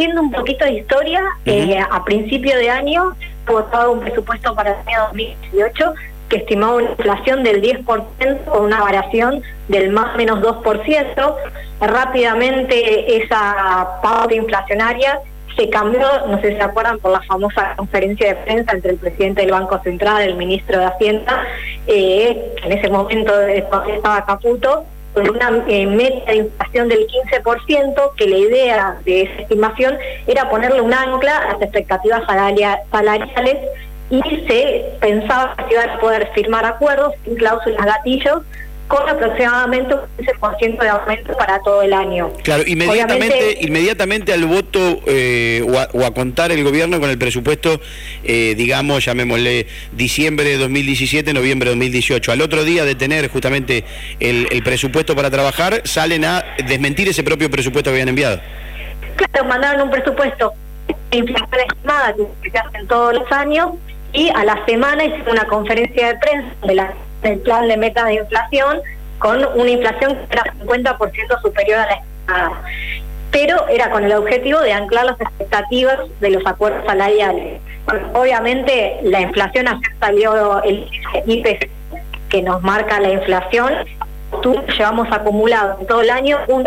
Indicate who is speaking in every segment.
Speaker 1: haciendo un poquito de historia, a principio de año fue votado un presupuesto para el año 2018 que estimaba una inflación del 10% con una variación del más o menos 2%. Rápidamente esa pauta inflacionaria se cambió, no sé si se acuerdan, por la famosa conferencia de prensa entre el presidente del Banco Central, el ministro de Hacienda, que en ese momento estaba Caputo, con una meta de inflación del 15%, que la idea de esa estimación era ponerle un ancla a las expectativas salariales, y se pensaba que se iban a poder firmar acuerdos sin cláusulas gatillos con aproximadamente un 15% de aumento para todo el año.
Speaker 2: Claro, inmediatamente al voto o a contar el gobierno con el presupuesto, digamos, llamémosle diciembre de 2017, noviembre de 2018, al otro día de tener justamente el presupuesto para trabajar, salen a desmentir ese propio presupuesto que habían enviado.
Speaker 1: Claro, mandaron un presupuesto de inflación estimada que se hacen todos los años, y a la semana hicieron una conferencia de prensa del plan de meta de inflación con una inflación que era 50% superior a la estimada, pero era con el objetivo de anclar las expectativas de los acuerdos salariales. Obviamente la inflación, ayer salió el IPC que nos marca la inflación, llevamos acumulado en todo el año un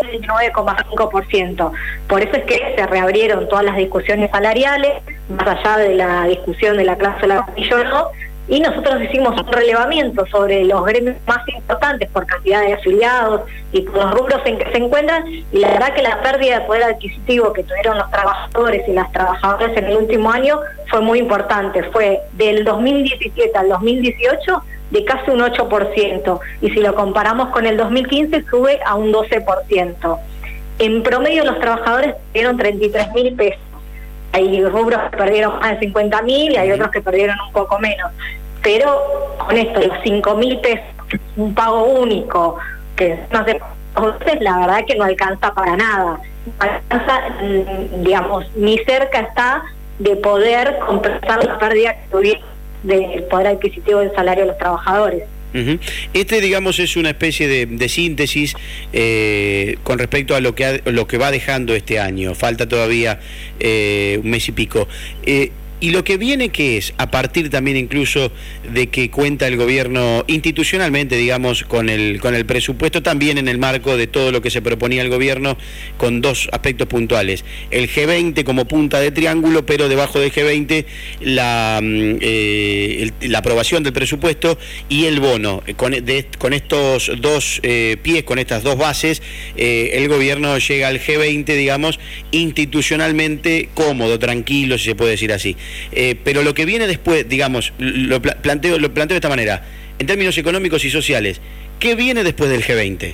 Speaker 1: 19,5%. Por eso es que se reabrieron todas las discusiones salariales, más allá de la discusión de la cláusula gatillo, ¿no? Y nosotros hicimos un relevamiento sobre los gremios más importantes por cantidad de afiliados y por los rubros en que se encuentran, y la verdad que la pérdida de poder adquisitivo que tuvieron los trabajadores y las trabajadoras en el último año fue muy importante. Fue del 2017 al 2018 de casi un 8%, y si lo comparamos con el 2015 sube a un 12%. En promedio los trabajadores perdieron 33.000 pesos. Hay rubros que perdieron más de 50.000 y hay otros que perdieron un poco menos. Pero con esto, los 5.000 pesos, un pago único, que no sé, la verdad que no alcanza para nada. No alcanza, digamos, ni cerca está de poder compensar la pérdida que tuvieron del poder adquisitivo del salario de los trabajadores.
Speaker 2: Digamos, es una especie de síntesis con respecto a lo que va dejando este año. Falta todavía un mes y pico. Y lo que viene, ¿qué es? A partir también incluso de que cuenta el gobierno institucionalmente, digamos, con el presupuesto, también en el marco de todo lo que se proponía el gobierno, con dos aspectos puntuales. El G20 como punta de triángulo, pero debajo del G20 la aprobación del presupuesto y el bono. Con estos dos pies, con estas dos bases, el gobierno llega al G20, digamos, institucionalmente cómodo, tranquilo, si se puede decir así. Pero lo que viene después, digamos, lo planteo de esta manera, en términos económicos y sociales, ¿qué viene después del G20?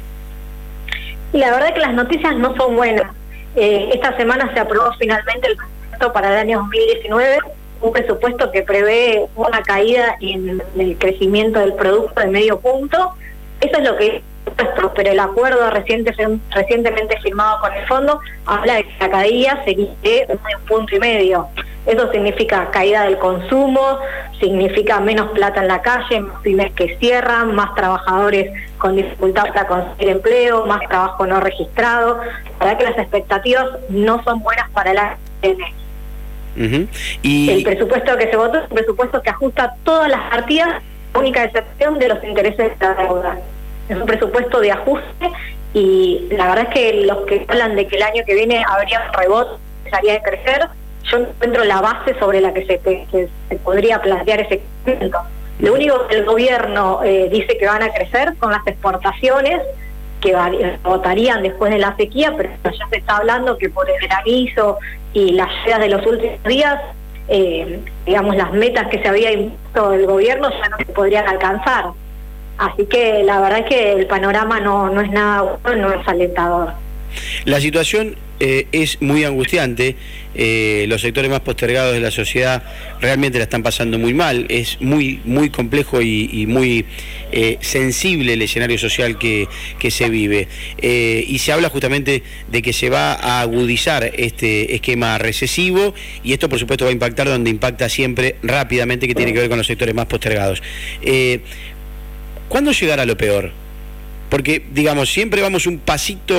Speaker 1: La verdad que las noticias no son buenas. Esta semana se aprobó finalmente el presupuesto para el año 2019, un presupuesto que prevé una caída en el crecimiento del producto de medio punto. Eso es lo que pero el acuerdo recientemente firmado con el fondo habla de que la caída sería de 1,5 puntos. Eso significa caída del consumo, significa menos plata en la calle, más pymes que cierran, más trabajadores con dificultad para conseguir empleo, más trabajo no registrado. La verdad que las expectativas no son buenas para el año que viene. Y el presupuesto que se votó es un presupuesto que ajusta todas las partidas, única excepción de los intereses de la deuda. Es un presupuesto de ajuste, y la verdad es que los que hablan de que el año que viene habría un rebote, empezaría a crecer, yo no encuentro la base sobre la que se podría plantear ese crecimiento. Lo único que el gobierno dice que van a crecer son las exportaciones, que votarían después de la sequía, pero ya se está hablando que por el granizo y las lluvias de los últimos días, digamos, las metas que se había impuesto el gobierno ya no se podrían alcanzar. Así que la verdad es que el panorama no es nada bueno, no es alentador.
Speaker 2: La situación es muy angustiante. Los sectores más postergados de la sociedad realmente la están pasando muy mal. Es muy complejo y muy sensible el escenario social que se vive. Y se habla justamente de que se va a agudizar este esquema recesivo, y esto por supuesto va a impactar donde impacta siempre rápidamente, que tiene que ver con los sectores más postergados. ¿Cuándo llegará lo peor? porque, digamos, siempre vamos un pasito,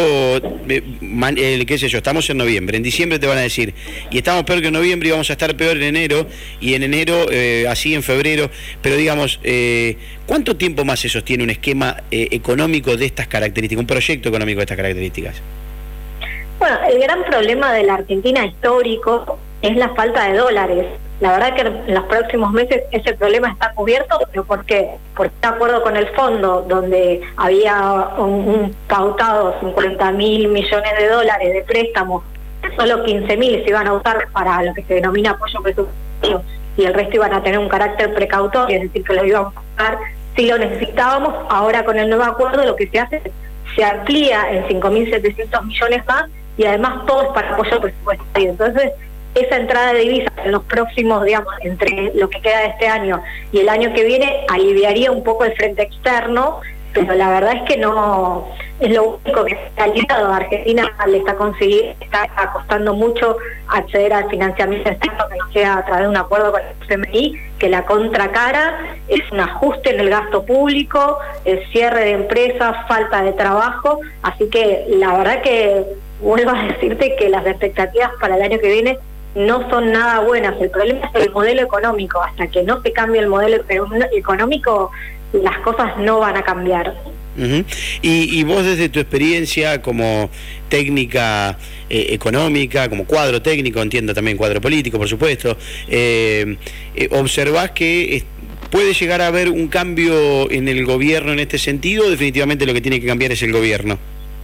Speaker 2: qué sé yo, estamos en noviembre, en diciembre te van a decir, y estamos peor que en noviembre y vamos a estar peor en enero, y en enero, así en febrero, pero digamos, ¿cuánto tiempo más se sostiene un esquema económico de estas características, un proyecto económico de estas características?
Speaker 1: Bueno, el gran problema de la Argentina histórico es la falta de dólares. La verdad que en los próximos meses ese problema está cubierto, pero ¿por qué? Porque de acuerdo con el fondo, donde había un pautado 50.000 millones de dólares de préstamos, solo 15.000 se iban a usar para lo que se denomina apoyo presupuestario y el resto iban a tener un carácter precautorio, es decir, que lo íbamos a usar si lo necesitábamos. Ahora con el nuevo acuerdo lo que se hace es se amplía en 5.700 millones más y además todo es para apoyo presupuestario. Entonces, esa entrada de divisas en los próximos, digamos, entre lo que queda de este año y el año que viene, aliviaría un poco el frente externo, pero la verdad es que no es lo único que está aliado. A Argentina le está costando mucho acceder al financiamiento externo que nos queda a través de un acuerdo con el FMI, que la contracara es un ajuste en el gasto público, el cierre de empresas, falta de trabajo, así que la verdad que vuelvo a decirte que las expectativas para el año que viene no son nada buenas. El problema es el modelo económico. Hasta que no se cambie el modelo económico, las cosas no van a cambiar.
Speaker 2: Y vos, desde tu experiencia como técnica económica, como cuadro técnico, entiendo también cuadro político, por supuesto, ¿observás que puede llegar a haber un cambio en el gobierno en este sentido? Definitivamente lo que tiene que cambiar es el gobierno.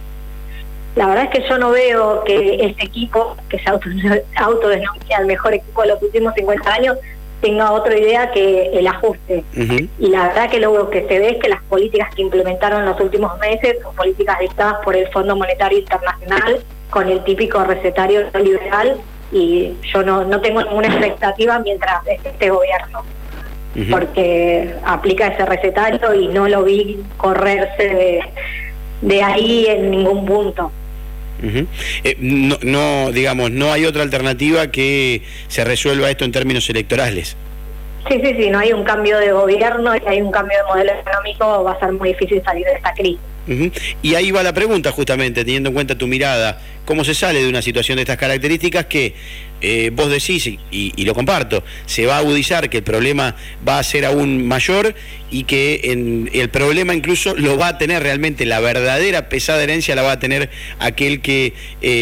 Speaker 1: La verdad es que yo no veo que este equipo, que se autodenomina el mejor equipo de los últimos 50 años, tenga otra idea que el ajuste. Y la verdad que lo que se ve es que las políticas que implementaron en los últimos meses son políticas dictadas por el Fondo Monetario Internacional con el típico recetario liberal, y yo no tengo ninguna expectativa mientras este gobierno, porque aplica ese recetario y no lo vi correrse de ahí en ningún punto.
Speaker 2: Digamos, no hay otra alternativa que se resuelva esto en términos electorales.
Speaker 1: Sí, no hay un cambio de gobierno y hay un cambio de modelo económico, va a ser muy difícil salir de esta crisis.
Speaker 2: Y ahí va la pregunta, justamente, teniendo en cuenta tu mirada, ¿cómo se sale de una situación de estas características que vos decís, y lo comparto, se va a agudizar, que el problema va a ser aún mayor y que el problema incluso lo va a tener realmente, la verdadera pesada herencia la va a tener aquel que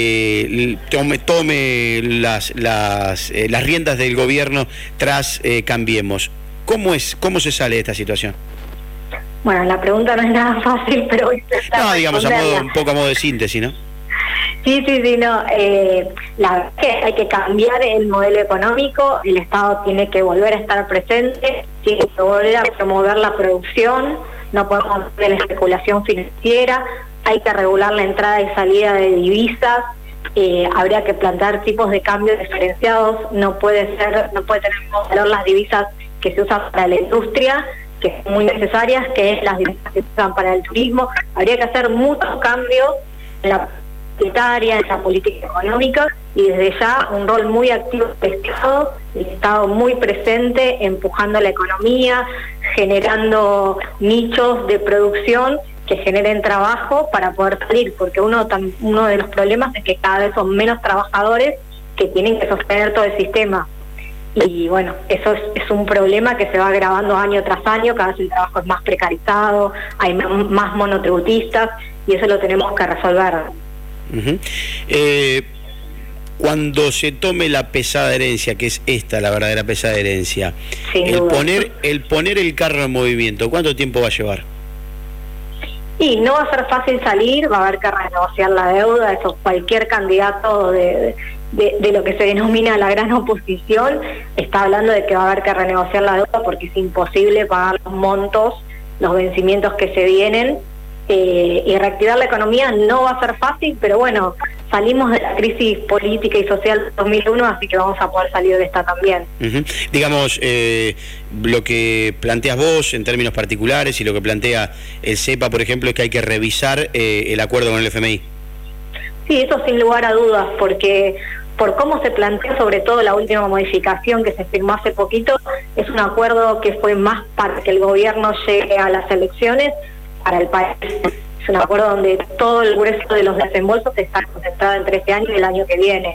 Speaker 2: tome las riendas del gobierno tras Cambiemos? ¿Cómo se sale de esta situación?
Speaker 1: Bueno, la pregunta no es nada fácil, pero
Speaker 2: no, digamos, un poco a modo de síntesis, ¿no?
Speaker 1: Sí, no. La verdad es que hay que cambiar el modelo económico, el Estado tiene que volver a estar presente, tiene que volver a promover la producción, no podemos hacer la especulación financiera, hay que regular la entrada y salida de divisas, habría que plantear tipos de cambios diferenciados, no puede tener valor las divisas que se usan para la industria, que son muy necesarias, que es las divisas que se usan para el turismo. Habría que hacer muchos cambios en la monetaria, en la política económica, y desde ya un rol muy activo del Estado, el Estado muy presente, empujando la economía, generando nichos de producción que generen trabajo para poder salir, porque uno de los problemas es que cada vez son menos trabajadores que tienen que sostener todo el sistema. Y bueno, eso es un problema que se va agravando año tras año, cada vez el trabajo es más precarizado, hay más monotributistas, y eso lo tenemos que resolver.
Speaker 2: Cuando se tome la pesada herencia, que es esta la verdadera pesada herencia, el poner el carro en movimiento, ¿cuánto tiempo va a llevar?
Speaker 1: Y no va a ser fácil salir, va a haber que renegociar la deuda, eso cualquier candidato de lo que se denomina la gran oposición está hablando de que va a haber que renegociar la deuda porque es imposible pagar los montos, los vencimientos que se vienen, y reactivar la economía no va a ser fácil, pero bueno, salimos de la crisis política y social de 2001, así que vamos a poder salir de esta también.
Speaker 2: Digamos, lo que planteas vos en términos particulares y lo que plantea el CEPA, por ejemplo, es que hay que revisar el acuerdo con el FMI.
Speaker 1: Sí, eso sin lugar a dudas, porque por cómo se plantea, sobre todo la última modificación que se firmó hace poquito, es un acuerdo que fue más para que el gobierno llegue a las elecciones. Para el país es un acuerdo donde todo el grueso de los desembolsos está concentrado entre este año y el año que viene.